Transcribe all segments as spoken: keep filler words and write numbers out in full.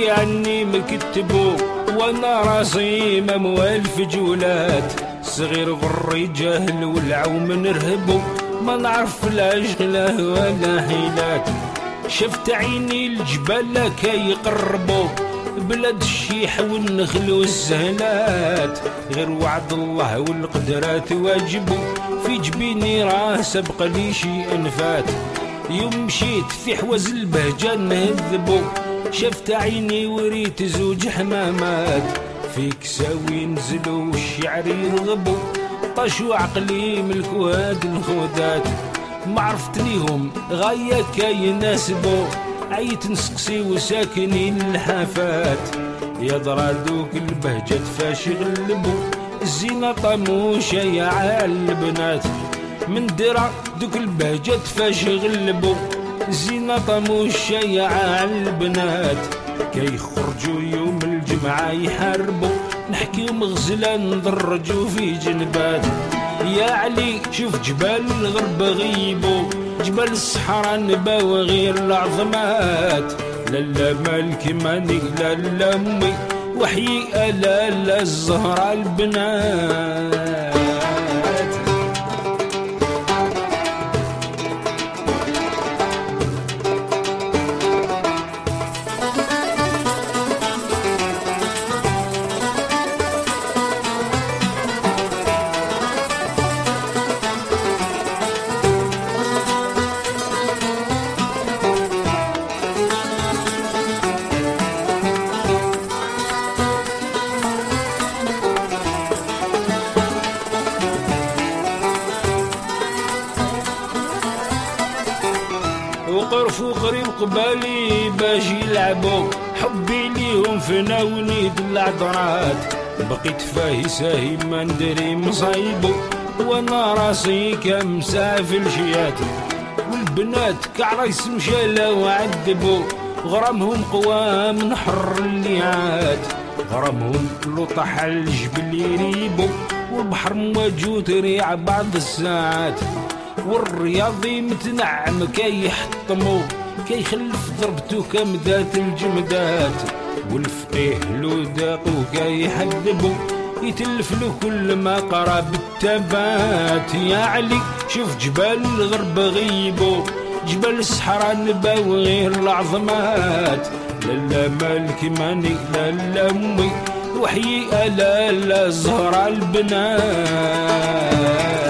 اللي عني مكتبو وانا راسي ما موالف جولات. صغير غري جاهل والعوم نرهبو ما نعرف لا شغله ولا حيلات. شفت عيني الجبال كيقربو بلاد الشيح والنخل والزهلات. غير وعد الله والقدرات واجبو في جبيني راه سبق لي شي انفات. يوم مشيت في حواز البهجة نهذبو شفت عيني وريت زوج حمامات. في كساوي نزلوا والشعر يرغبوا طاشوا عقلي ملكوا هاد الخودات. ما عرفتنيهم غاية كي يناسبوا عيت نسقسي وساكنين الحافات. يا درا دوك البهجة فاش يغلبوا الزينة طموشة يا عالبنات. من درا دوك البهجة فاش يغلبوا الزينة طموشة يا عالبنات. كي يخرجوا يوم الجمعة يحاربوا نحكيو مغزلة ندرجوا في جنبات. يا علي شوف جبال الغرب غيبوا جبال الصحراء نباو غير العظمات. لالا مالك ماني لالا امي وحيي الا لا الزهرة البنات. وقرف وقريب قبالي باش يلعبوا حبي ليهم فناوني بالعذرات. بقيت فاهي ساهي ما ندري مصايبو وانا راسي كمسافل شيات. والبنات كعرايس مشالا وعذبوا غرامهم قوى من حر الليعات. غرامهم لطح الجبل يريبو والبحر مواجو تريع بعض الساعات. والرياضي متنعم كي يحطمو كي يخلف ضربتو كمدات الجمدات. والفقيه لو داقو كي يحذبو يتلف له كل ما قرا بالتبات. يا علي شوف جبال الغرب غيبو جبال الصحراء نباو غير العظمات. لالا مالك ماني لالا امي وحيي الا لا الزهرة البنات.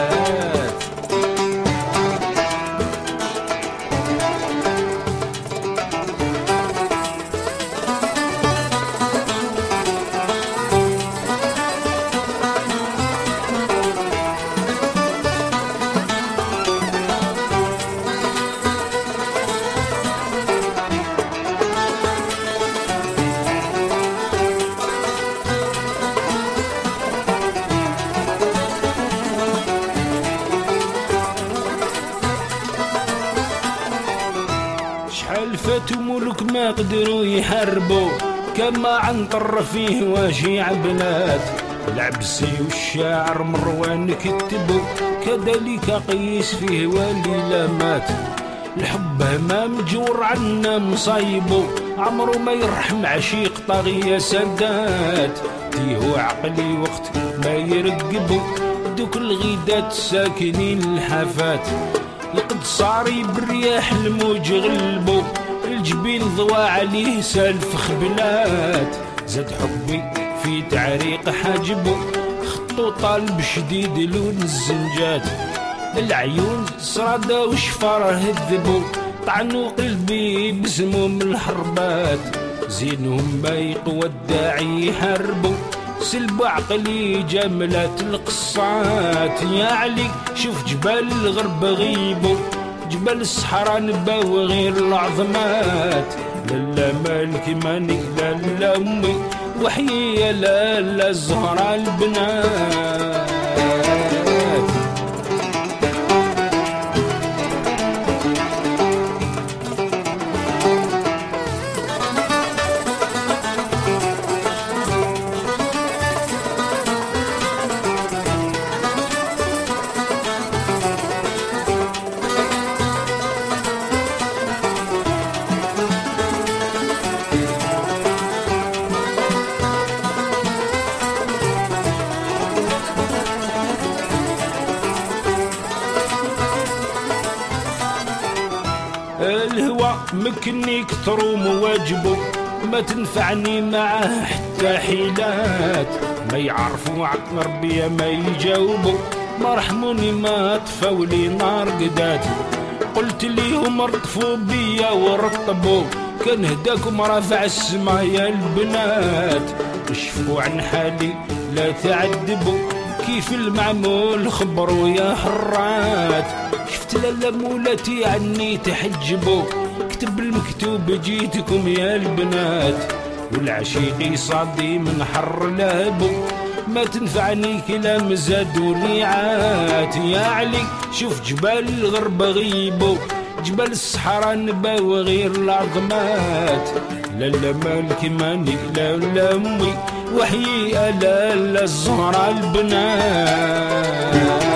شحال فاتوا ملوك ما قدروا يحاربوا كما عنطر فيه واجيع بنات. العبسي والشاعر مروان كتبوا كذلك قيس فيه والليلة مات. الحب ما مجور عنا مصايبو عمرو ما يرحم عشيق طاغية سادات. تيهو عقلي وقت ما يرقبوا دوك الغيدات ساكنين الحافات. لقد صاري بالرياح الموج غلبو الجبين ضوى عليه سالف خبلات. زاد حبي في تعريق حاجبو خطو طالب شديد لون الزنجات. العيون صرادة وشفار هذبو طعنوا قلبي بسموم الحربات. زينهم ما يقوى الداعي يحاربو سلبوا عقلي جملات القصات. يا علي شوف جبال الغرب غيبو جبال الصحراء نباو غير العظمات. لالا مالك ماني لالا امي وحيي لالا الزهرة البنات. مكنيك تروم واجبه، ما تنفعني معاه حتى حيلات، ما يعرفوا عقل ربي ما يجاوبوا، ما رحموني ما طفوا لي نار قداتي. قلت ليهم ارطفوا بيا ورطبوا، كان هداكم رافع السما يا البنات، اشفوا عن حالي لا تعذبوا، كيف المعمول خبروا يا حرات. شفت لالا مولاتي عني تحجبوا، كتب المكتوب جيتكم يا البنات، والعشيقي صادي من حر لهبو، ما تنفعني كلام زادوني عات. يا علي شوف جبال الغرب غيبو، جبال الصحراء نباو غير العظمات، لالا مالك ماني لا لا امي، وحيي لا لا الزهرة البنات.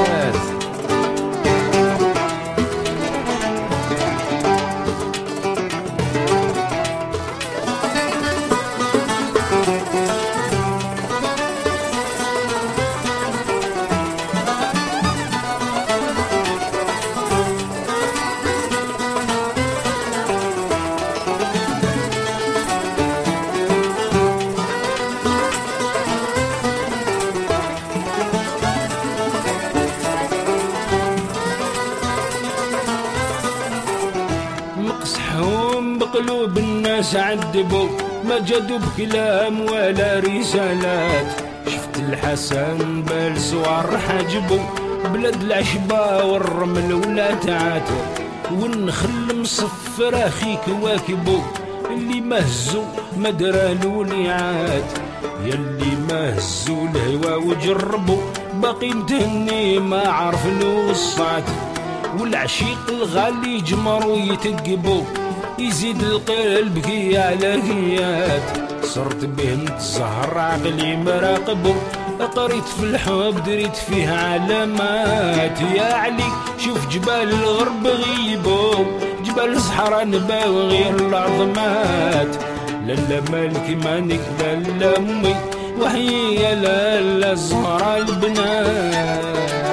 مقصحهم بقلوب الناس عذبوا، ما جادوا بكلام ولا رسالات، شفت الحسن بالسوار حاجبوا، بلاد العشبة والرمل ولا تعاتو، والنخل مصفر اخيك واكبو، اللي ما هزو ما درالو ليعات، ياللي ما هزو الهوا وجربوا، باقي متهني ما عرف الوصات، والعشيق الغالي جمرو يتقبو، يزيد القلب كي على كيات، صرت به نتزهر عقلي مراقبو، قريت في الحب دريت فيه علامات. يا علي شوف جبال الغرب غيبو، جبال الصحراء نباو غير العظمات، لالا مالك مانك لالا امي، وحيي يا لالا الزهرة البنات.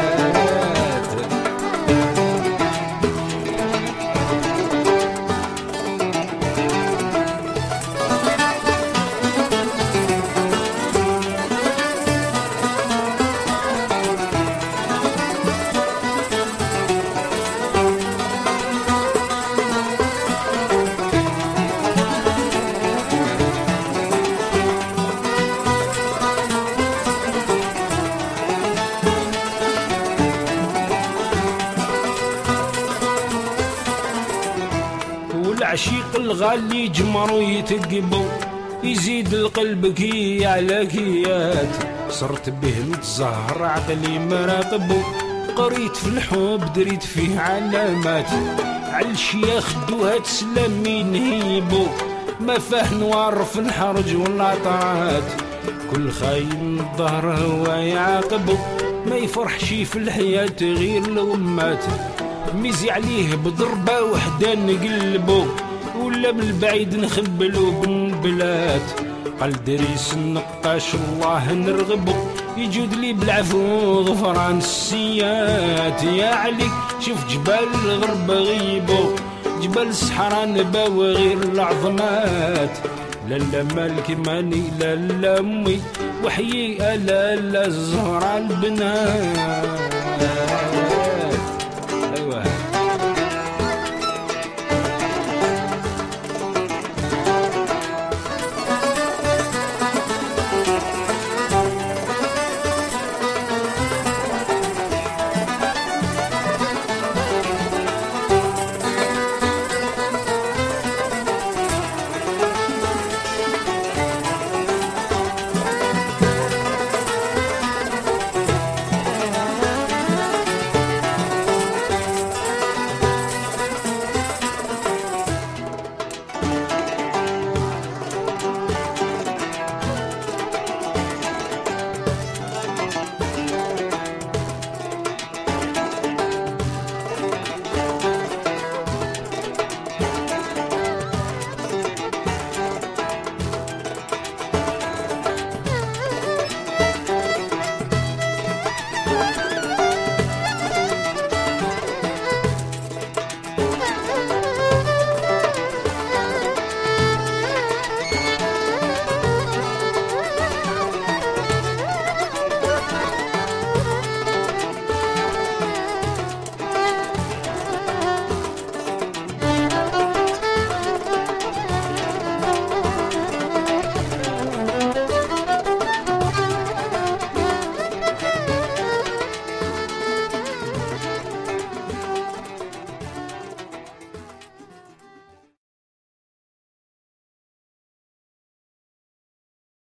العشيق الغالي جمرو يتقبو، يزيد القلب كي على كيات، صرت به نتزهر عقلي مراقبو، قريت في الحب دريت فيه علامات، عالشياخ دوهات سلامي نهيبو، ما فاه نوار في الحرج والعطرات، كل خاين الظهر هو يعاقبو، ما يفرحش في الحياة غير الغمات، ميزي عليه بضربة وحدة نقلبو، ولا من البعيد نخبلو بالبلاد، قال دريس النقاش الله نرغبو، يجود لي بالعفو غفران السيات. يا علي شوف جبال الغرب غيبو، جبال الصحراء نباو غير العظمات، لالا مالك ماني لالا امي، وحيي لالا الزهرة البنات.